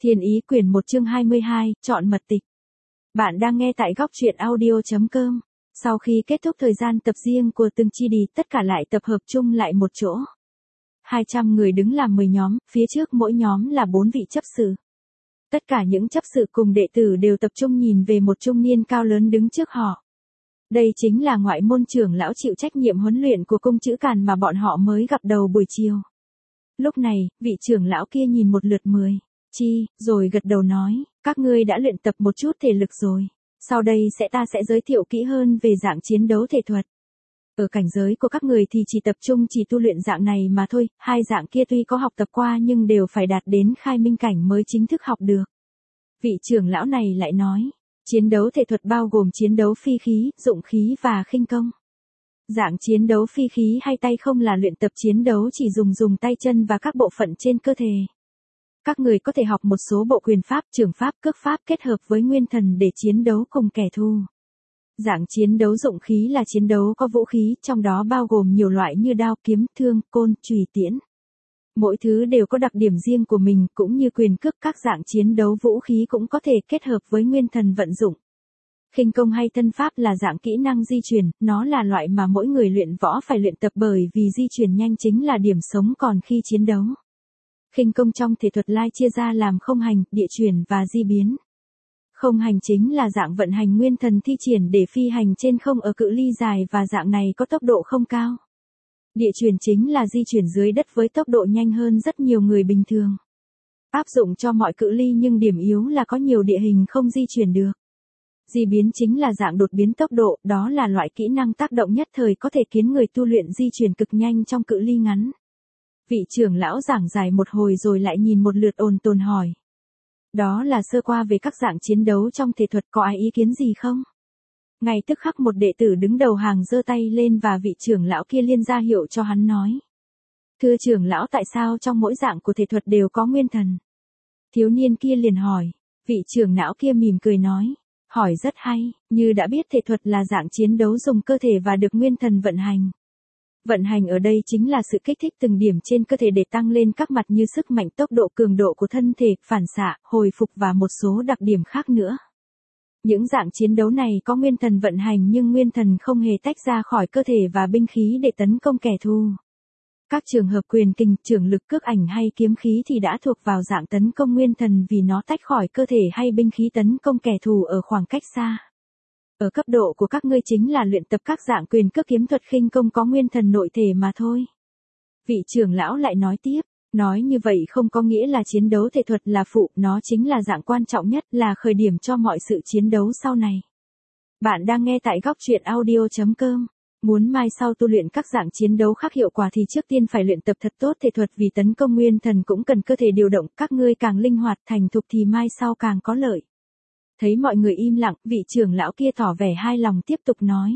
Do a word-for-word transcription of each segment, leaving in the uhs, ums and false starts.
Thiên Ý quyển một chương hai mươi hai, chọn mật tịch. Bạn đang nghe tại góc truyện audio chấm com. Sau khi kết thúc thời gian tập riêng của từng chi đi, tất cả lại tập hợp chung lại một chỗ. hai trăm người đứng làm mười nhóm, phía trước mỗi nhóm là bốn vị chấp sự. Tất cả những chấp sự cùng đệ tử đều tập trung nhìn về một trung niên cao lớn đứng trước họ. Đây chính là ngoại môn trưởng lão chịu trách nhiệm huấn luyện của cung chữ Càn mà bọn họ mới gặp đầu buổi chiều. Lúc này, vị trưởng lão kia nhìn một lượt mười chi, rồi gật đầu nói, các ngươi đã luyện tập một chút thể lực rồi. Sau đây sẽ ta sẽ giới thiệu kỹ hơn về dạng chiến đấu thể thuật. Ở cảnh giới của các người thì chỉ tập trung chỉ tu luyện dạng này mà thôi, hai dạng kia tuy có học tập qua nhưng đều phải đạt đến khai minh cảnh mới chính thức học được. Vị trưởng lão này lại nói, chiến đấu thể thuật bao gồm chiến đấu phi khí, dụng khí và khinh công. Dạng chiến đấu phi khí hay tay không là luyện tập chiến đấu chỉ dùng dùng tay chân và các bộ phận trên cơ thể. Các người có thể học một số bộ quyền pháp, trường pháp, cước pháp kết hợp với nguyên thần để chiến đấu cùng kẻ thù. Dạng chiến đấu dụng khí là chiến đấu có vũ khí, trong đó bao gồm nhiều loại như đao, kiếm, thương, côn, chùy, tiễn. Mỗi thứ đều có đặc điểm riêng của mình, cũng như quyền cước, các dạng chiến đấu vũ khí cũng có thể kết hợp với nguyên thần vận dụng. Khinh công hay thân pháp là dạng kỹ năng di chuyển, nó là loại mà mỗi người luyện võ phải luyện tập bởi vì di chuyển nhanh chính là điểm sống còn khi chiến đấu. Khinh công trong thể thuật lai chia ra làm không hành, địa chuyển và di biến. Không hành chính là dạng vận hành nguyên thần thi triển để phi hành trên không ở cự ly dài và dạng này có tốc độ không cao. Địa chuyển chính là di chuyển dưới đất với tốc độ nhanh hơn rất nhiều người bình thường. Áp dụng cho mọi cự ly nhưng điểm yếu là có nhiều địa hình không di chuyển được. Di biến chính là dạng đột biến tốc độ, đó là loại kỹ năng tác động nhất thời có thể khiến người tu luyện di chuyển cực nhanh trong cự ly ngắn. Vị trưởng lão giảng giải một hồi rồi lại nhìn một lượt ồn tồn hỏi. Đó là sơ qua về các dạng chiến đấu trong thể thuật, có ai ý kiến gì không? Ngay tức khắc một đệ tử đứng đầu hàng giơ tay lên và vị trưởng lão kia liên ra hiệu cho hắn nói. Thưa trưởng lão, tại sao trong mỗi dạng của thể thuật đều có nguyên thần? Thiếu niên kia liền hỏi. Vị trưởng lão kia mỉm cười nói. Hỏi rất hay, như đã biết thể thuật là dạng chiến đấu dùng cơ thể và được nguyên thần vận hành. Vận hành ở đây chính là sự kích thích từng điểm trên cơ thể để tăng lên các mặt như sức mạnh, tốc độ, cường độ của thân thể, phản xạ, hồi phục và một số đặc điểm khác nữa. Những dạng chiến đấu này có nguyên thần vận hành nhưng nguyên thần không hề tách ra khỏi cơ thể và binh khí để tấn công kẻ thù. Các trường hợp quyền kình, trường lực, cước ảnh hay kiếm khí thì đã thuộc vào dạng tấn công nguyên thần vì nó tách khỏi cơ thể hay binh khí tấn công kẻ thù ở khoảng cách xa. Ở cấp độ của các ngươi chính là luyện tập các dạng quyền cước, kiếm thuật, khinh công có nguyên thần nội thể mà thôi. Vị trưởng lão lại nói tiếp, nói như vậy không có nghĩa là chiến đấu thể thuật là phụ, nó chính là dạng quan trọng nhất, là khởi điểm cho mọi sự chiến đấu sau này. Bạn đang nghe tại góc truyện audio chấm com. Muốn mai sau tu luyện các dạng chiến đấu khác hiệu quả thì trước tiên phải luyện tập thật tốt thể thuật, vì tấn công nguyên thần cũng cần cơ thể điều động, các ngươi càng linh hoạt thành thục thì mai sau càng có lợi. Thấy mọi người im lặng, vị trưởng lão kia tỏ vẻ hài lòng tiếp tục nói.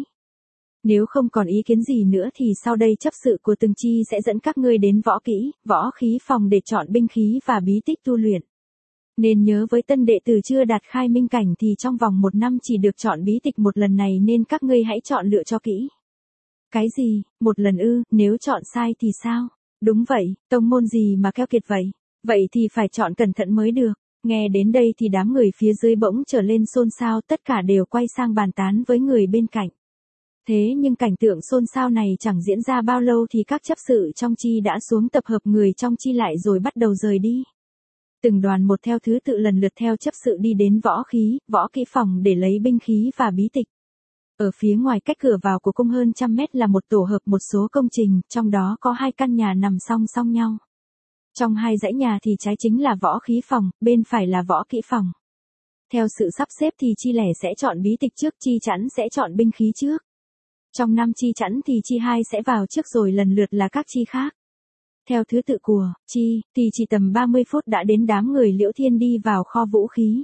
Nếu không còn ý kiến gì nữa thì sau đây chấp sự của từng chi sẽ dẫn các ngươi đến võ kỹ, võ khí phòng để chọn binh khí và bí tích tu luyện. Nên nhớ với tân đệ tử chưa đạt khai minh cảnh thì trong vòng một năm chỉ được chọn bí tịch một lần này nên các ngươi hãy chọn lựa cho kỹ. Cái gì, một lần ư, nếu chọn sai thì sao? Đúng vậy, tông môn gì mà keo kiệt vậy? Vậy thì phải chọn cẩn thận mới được. Nghe đến đây thì đám người phía dưới bỗng trở lên xôn xao, tất cả đều quay sang bàn tán với người bên cạnh. Thế nhưng cảnh tượng xôn xao này chẳng diễn ra bao lâu thì các chấp sự trong chi đã xuống tập hợp người trong chi lại rồi bắt đầu rời đi. Từng đoàn một theo thứ tự lần lượt theo chấp sự đi đến võ khí, võ kỹ phòng để lấy binh khí và bí tịch. Ở phía ngoài cách cửa vào của cung hơn trăm mét là một tổ hợp một số công trình, trong đó có hai căn nhà nằm song song nhau. Trong hai dãy nhà thì trái chính là võ khí phòng, bên phải là võ kỹ phòng. Theo sự sắp xếp thì chi lẻ sẽ chọn bí tịch trước, chi chẵn sẽ chọn binh khí trước. Trong năm chi chẵn thì chi hai sẽ vào trước rồi lần lượt là các chi khác. Theo thứ tự của chi thì chỉ tầm ba mươi phút đã đến đám người Liễu Thiên đi vào kho vũ khí.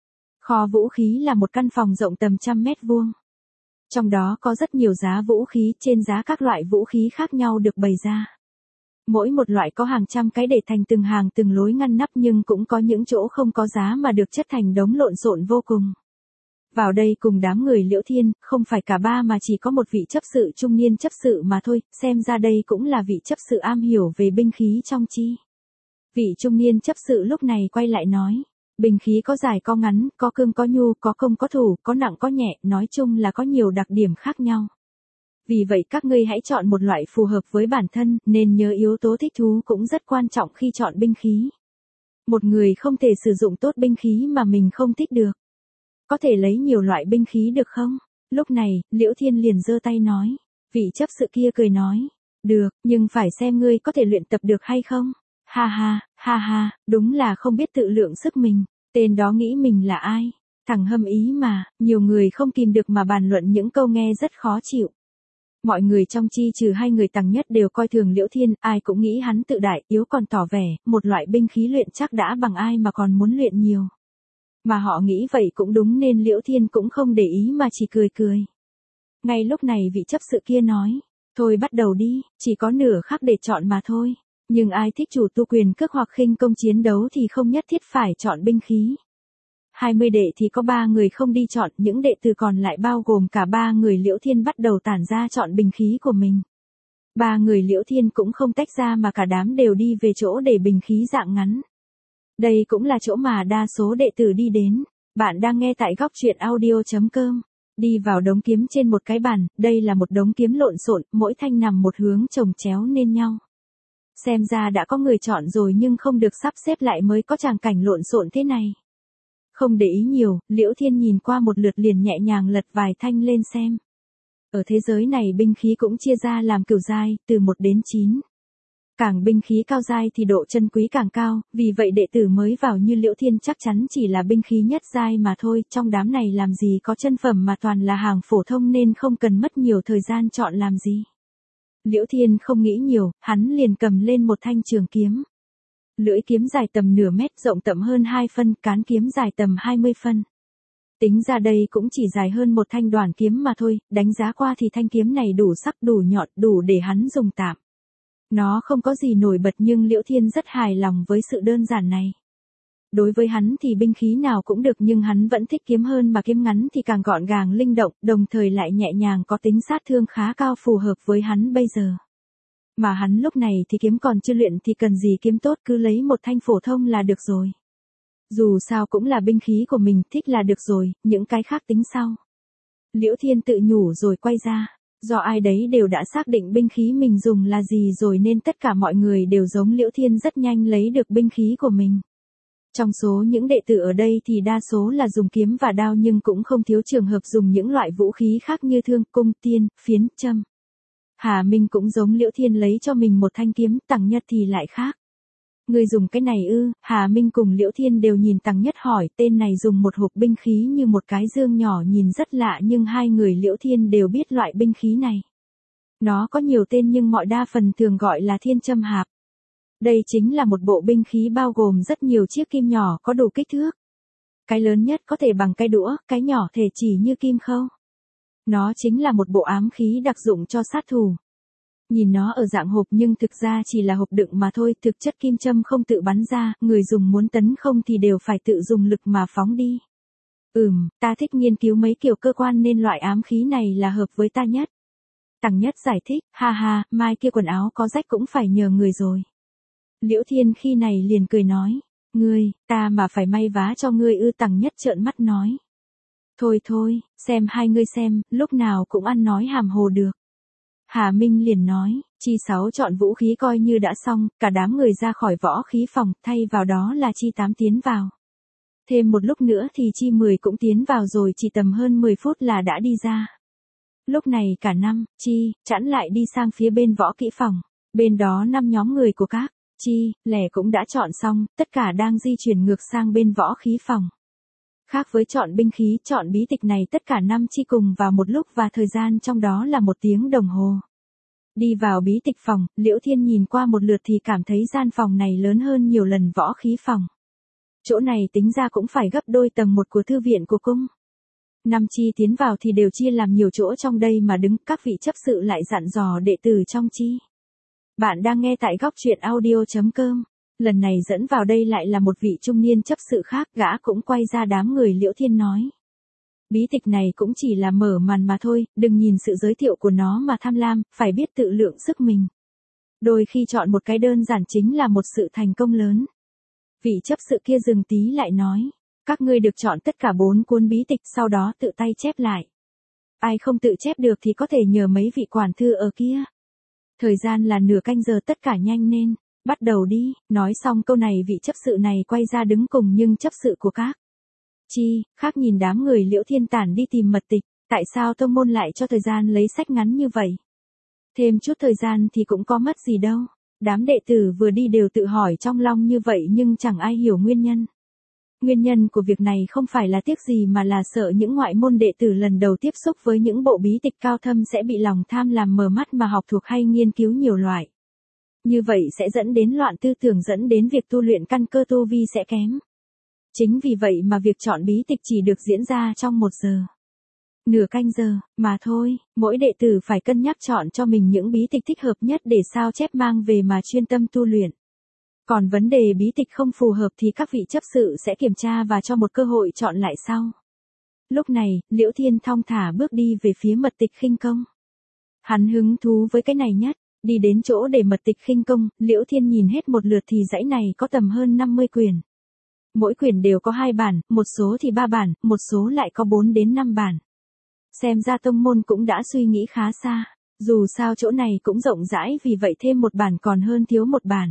Kho vũ khí là một căn phòng rộng tầm trăm mét vuông. Trong đó có rất nhiều giá vũ khí, trên giá các loại vũ khí khác nhau được bày ra. Mỗi một loại có hàng trăm cái để thành từng hàng từng lối ngăn nắp, nhưng cũng có những chỗ không có giá mà được chất thành đống lộn xộn vô cùng. Vào đây cùng đám người Liễu Thiên, không phải cả ba mà chỉ có một vị chấp sự trung niên chấp sự mà thôi, xem ra đây cũng là vị chấp sự am hiểu về binh khí trong chi. Vị trung niên chấp sự lúc này quay lại nói, Binh khí có dài có ngắn, có cương có nhu, có công có thủ, có nặng có nhẹ, nói chung là có nhiều đặc điểm khác nhau. Vì vậy các ngươi hãy chọn một loại phù hợp với bản thân, nên nhớ yếu tố thích thú cũng rất quan trọng khi chọn binh khí. Một người không thể sử dụng tốt binh khí mà mình không thích được. Có thể lấy nhiều loại binh khí được không? Lúc này, Liễu Thiên liền giơ tay nói. Vị chấp sự kia cười nói. Được, nhưng phải xem ngươi có thể luyện tập được hay không? Ha ha, ha ha, đúng là không biết tự lượng sức mình. Tên đó nghĩ mình là ai? Thằng hâm ý mà, nhiều người không kìm được mà bàn luận những câu nghe rất khó chịu. Mọi người trong chi trừ hai người Tằng Nhất đều coi thường Liễu Thiên, ai cũng nghĩ hắn tự đại, yếu còn tỏ vẻ, một loại binh khí luyện chắc đã bằng ai mà còn muốn luyện nhiều. Mà họ nghĩ vậy cũng đúng nên Liễu Thiên cũng không để ý mà chỉ cười cười. Ngay lúc này vị chấp sự kia nói, thôi bắt đầu đi, chỉ có nửa khắc để chọn mà thôi. Nhưng ai thích chủ tu quyền cước hoặc khinh công chiến đấu thì không nhất thiết phải chọn binh khí. hai mươi đệ thì có ba người không đi chọn, những đệ tử còn lại bao gồm cả ba người Liễu Thiên bắt đầu tản ra chọn binh khí của mình. Ba người Liễu Thiên cũng không tách ra mà cả đám đều đi về chỗ để binh khí dạng ngắn. Đây cũng là chỗ mà đa số đệ tử đi đến. Bạn đang nghe tại góc truyện audio chấm com. Đi vào đống kiếm trên một cái bàn, đây là một đống kiếm lộn xộn, mỗi thanh nằm một hướng chồng chéo nên nhau. Xem ra đã có người chọn rồi nhưng không được sắp xếp lại mới có tràng cảnh lộn xộn thế này. Không để ý nhiều, Liễu Thiên nhìn qua một lượt liền nhẹ nhàng lật vài thanh lên xem. Ở thế giới này binh khí cũng chia ra làm cửu giai, từ một đến chín. Càng binh khí cao giai thì độ chân quý càng cao, vì vậy đệ tử mới vào như Liễu Thiên chắc chắn chỉ là binh khí nhất giai mà thôi, trong đám này làm gì có chân phẩm mà toàn là hàng phổ thông nên không cần mất nhiều thời gian chọn làm gì. Liễu Thiên không nghĩ nhiều, hắn liền cầm lên một thanh trường kiếm. Lưỡi kiếm dài tầm nửa mét, rộng tầm hơn hai phân, cán kiếm dài tầm hai mươi phân. Tính ra đây cũng chỉ dài hơn một thanh đoản kiếm mà thôi, đánh giá qua thì thanh kiếm này đủ sắc đủ nhọn, đủ để hắn dùng tạm. Nó không có gì nổi bật nhưng Liễu Thiên rất hài lòng với sự đơn giản này. Đối với hắn thì binh khí nào cũng được nhưng hắn vẫn thích kiếm hơn mà kiếm ngắn thì càng gọn gàng linh động, đồng thời lại nhẹ nhàng có tính sát thương khá cao phù hợp với hắn bây giờ. Mà hắn lúc này thì kiếm còn chưa luyện thì cần gì kiếm tốt, cứ lấy một thanh phổ thông là được rồi. Dù sao cũng là binh khí của mình, thích là được rồi, những cái khác tính sau. Liễu Thiên tự nhủ rồi quay ra. Do ai đấy đều đã xác định binh khí mình dùng là gì rồi nên tất cả mọi người đều giống Liễu Thiên rất nhanh lấy được binh khí của mình. Trong số những đệ tử ở đây thì đa số là dùng kiếm và đao nhưng cũng không thiếu trường hợp dùng những loại vũ khí khác như thương, cung, tiên, phiến, châm. Hà Minh cũng giống Liễu Thiên lấy cho mình một thanh kiếm, Tằng Nhất thì lại khác. Người dùng cái này ư? Hà Minh cùng Liễu Thiên đều nhìn Tằng Nhất hỏi, tên này dùng một hộp binh khí như một cái dương nhỏ nhìn rất lạ nhưng hai người Liễu Thiên đều biết loại binh khí này. Nó có nhiều tên nhưng mọi đa phần thường gọi là thiên châm hạp. Đây chính là một bộ binh khí bao gồm rất nhiều chiếc kim nhỏ có đủ kích thước. Cái lớn nhất có thể bằng cái đũa, cái nhỏ thể chỉ như kim khâu. Nó chính là một bộ ám khí đặc dụng cho sát thủ. Nhìn nó ở dạng hộp nhưng thực ra chỉ là hộp đựng mà thôi, thực chất kim châm không tự bắn ra, người dùng muốn tấn không thì đều phải tự dùng lực mà phóng đi. Ừm, ta thích nghiên cứu mấy kiểu cơ quan nên loại ám khí này là hợp với ta nhất. Tằng Nhất giải thích, ha ha, mai kia quần áo có rách cũng phải nhờ người rồi. Liễu Thiên khi này liền cười nói, ngươi, ta mà phải may vá cho ngươi ư? Tằng Nhất trợn mắt nói. Thôi thôi, xem hai ngươi xem, lúc nào cũng ăn nói hàm hồ được. Hà Minh liền nói, chi sáu chọn vũ khí coi như đã xong, cả đám người ra khỏi võ khí phòng, thay vào đó là chi tám tiến vào. Thêm một lúc nữa thì chi mười cũng tiến vào rồi, chỉ tầm hơn mười phút là đã đi ra. Lúc này cả năm, chi, chẵn lại đi sang phía bên võ kỹ phòng. Bên đó năm nhóm người của các, chi, lẻ cũng đã chọn xong, tất cả đang di chuyển ngược sang bên võ khí phòng. Khác với chọn binh khí, chọn bí tịch này tất cả năm chi cùng vào một lúc và thời gian trong đó là một tiếng đồng hồ. Đi vào bí tịch phòng, Liễu Thiên nhìn qua một lượt thì cảm thấy gian phòng này lớn hơn nhiều lần võ khí phòng. Chỗ này tính ra cũng phải gấp đôi tầng một của thư viện của cung. Năm chi tiến vào thì đều chia làm nhiều chỗ trong đây mà đứng, các vị chấp sự lại dặn dò đệ tử trong chi. Bạn đang nghe tại góc truyện audio chấm com. Lần này dẫn vào đây lại là một vị trung niên chấp sự khác, gã cũng quay ra đám người Liễu Thiên nói. Bí tịch này cũng chỉ là mở màn mà thôi, đừng nhìn sự giới thiệu của nó mà tham lam, phải biết tự lượng sức mình. Đôi khi chọn một cái đơn giản chính là một sự thành công lớn. Vị chấp sự kia dừng tí lại nói, các ngươi được chọn tất cả bốn cuốn bí tịch sau đó tự tay chép lại. Ai không tự chép được thì có thể nhờ mấy vị quản thư ở kia. Thời gian là nửa canh giờ, tất cả nhanh nên, bắt đầu đi. Nói xong câu này vị chấp sự này quay ra đứng cùng nhưng chấp sự của các chi khác nhìn đám người Liễu Thiên tản đi tìm mật tịch, tại sao tông môn lại cho thời gian lấy sách ngắn như vậy? Thêm chút thời gian thì cũng có mất gì đâu. Đám đệ tử vừa đi đều tự hỏi trong lòng như vậy nhưng chẳng ai hiểu nguyên nhân. Nguyên nhân của việc này không phải là tiếc gì mà là sợ những ngoại môn đệ tử lần đầu tiếp xúc với những bộ bí tịch cao thâm sẽ bị lòng tham làm mờ mắt mà học thuộc hay nghiên cứu nhiều loại. Như vậy sẽ dẫn đến loạn tư tưởng, dẫn đến việc tu luyện căn cơ tu vi sẽ kém. Chính vì vậy mà việc chọn bí tịch chỉ được diễn ra trong một giờ. Nửa canh giờ, mà thôi, mỗi đệ tử phải cân nhắc chọn cho mình những bí tịch thích hợp nhất để sao chép mang về mà chuyên tâm tu luyện. Còn vấn đề bí tịch không phù hợp thì các vị chấp sự sẽ kiểm tra và cho một cơ hội chọn lại sau. Lúc này, Liễu Thiên thong thả bước đi về phía mật tịch khinh công. Hắn hứng thú với cái này nhất, đi đến chỗ để mật tịch khinh công, Liễu Thiên nhìn hết một lượt thì dãy này có tầm hơn năm mươi quyển. Mỗi quyển đều có hai bản, một số thì ba bản, một số lại có bốn đến năm bản. Xem ra tông môn cũng đã suy nghĩ khá xa, dù sao chỗ này cũng rộng rãi vì vậy thêm một bản còn hơn thiếu một bản.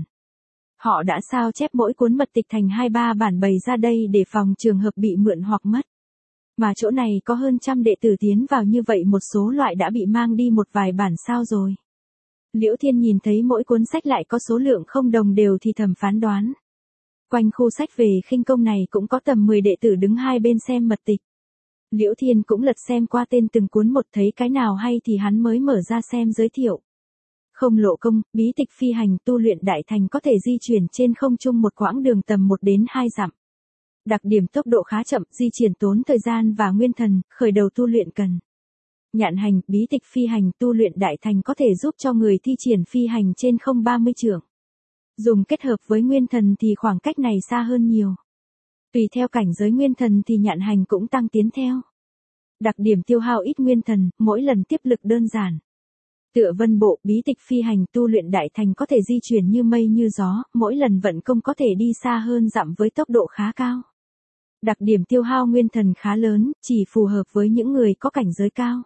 Họ đã sao chép mỗi cuốn mật tịch thành hai ba bản bày ra đây để phòng trường hợp bị mượn hoặc mất. Mà chỗ này có hơn trăm đệ tử tiến vào như vậy một số loại đã bị mang đi một vài bản sao rồi. Liễu Thiên nhìn thấy mỗi cuốn sách lại có số lượng không đồng đều thì thầm phán đoán. Quanh khu sách về khinh công này cũng có tầm mười đệ tử đứng hai bên xem mật tịch. Liễu Thiên cũng lật xem qua tên từng cuốn một, thấy cái nào hay thì hắn mới mở ra xem giới thiệu. Không lộ công, bí tịch phi hành tu luyện đại thành có thể di chuyển trên không trung một quãng đường tầm một đến hai dặm. Đặc điểm tốc độ khá chậm, di chuyển tốn thời gian và nguyên thần, khởi đầu tu luyện cần. Nhạn hành, bí tịch phi hành tu luyện đại thành có thể giúp cho người thi triển phi hành trên không ba mươi trượng. Dùng kết hợp với nguyên thần thì khoảng cách này xa hơn nhiều. Tùy theo cảnh giới nguyên thần thì nhạn hành cũng tăng tiến theo. Đặc điểm tiêu hao ít nguyên thần, mỗi lần tiếp lực đơn giản. Tựa vân bộ, bí tịch phi hành tu luyện đại thành có thể di chuyển như mây như gió, mỗi lần vận công có thể đi xa hơn dặm với tốc độ khá cao. Đặc điểm tiêu hao nguyên thần khá lớn, chỉ phù hợp với những người có cảnh giới cao.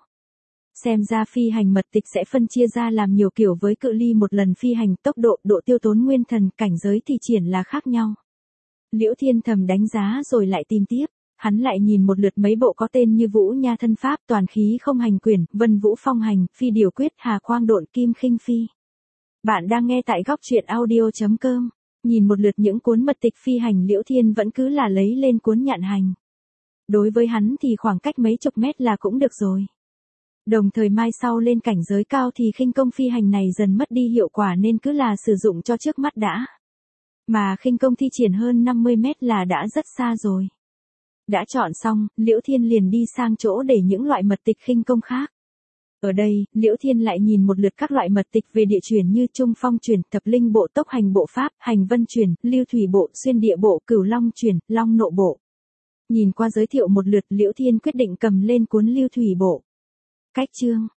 Xem ra phi hành mật tịch sẽ phân chia ra làm nhiều kiểu với cự ly một lần phi hành, tốc độ, độ tiêu tốn nguyên thần, cảnh giới thi triển là khác nhau. Liễu Thiên thầm đánh giá rồi lại tìm tiếp, hắn lại nhìn một lượt mấy bộ có tên như Vũ Nha Thân Pháp, Toàn Khí Không Hành Quyền, Vân Vũ Phong Hành, Phi Điều Quyết, Hà Quang Độn, Kim Khinh Phi. Bạn đang nghe tại góc truyện audio chấm com. Nhìn một lượt những cuốn mật tịch phi hành, Liễu Thiên vẫn cứ là lấy lên cuốn nhạn hành. Đối với hắn thì khoảng cách mấy chục mét là cũng được rồi. Đồng thời mai sau lên cảnh giới cao thì khinh công phi hành này dần mất đi hiệu quả nên cứ là sử dụng cho trước mắt đã. Mà khinh công thi triển hơn năm mươi mét là đã rất xa rồi. Đã chọn xong, Liễu Thiên liền đi sang chỗ để những loại mật tịch khinh công khác. Ở đây, Liễu Thiên lại nhìn một lượt các loại mật tịch về địa chuyển như Trung Phong chuyển, Thập Linh bộ, Tốc Hành bộ pháp, Hành Vân chuyển, Lưu Thủy bộ, Xuyên Địa bộ, Cửu Long chuyển, Long Nộ bộ. Nhìn qua giới thiệu một lượt, Liễu Thiên quyết định cầm lên cuốn Lưu Thủy bộ. Cách chương,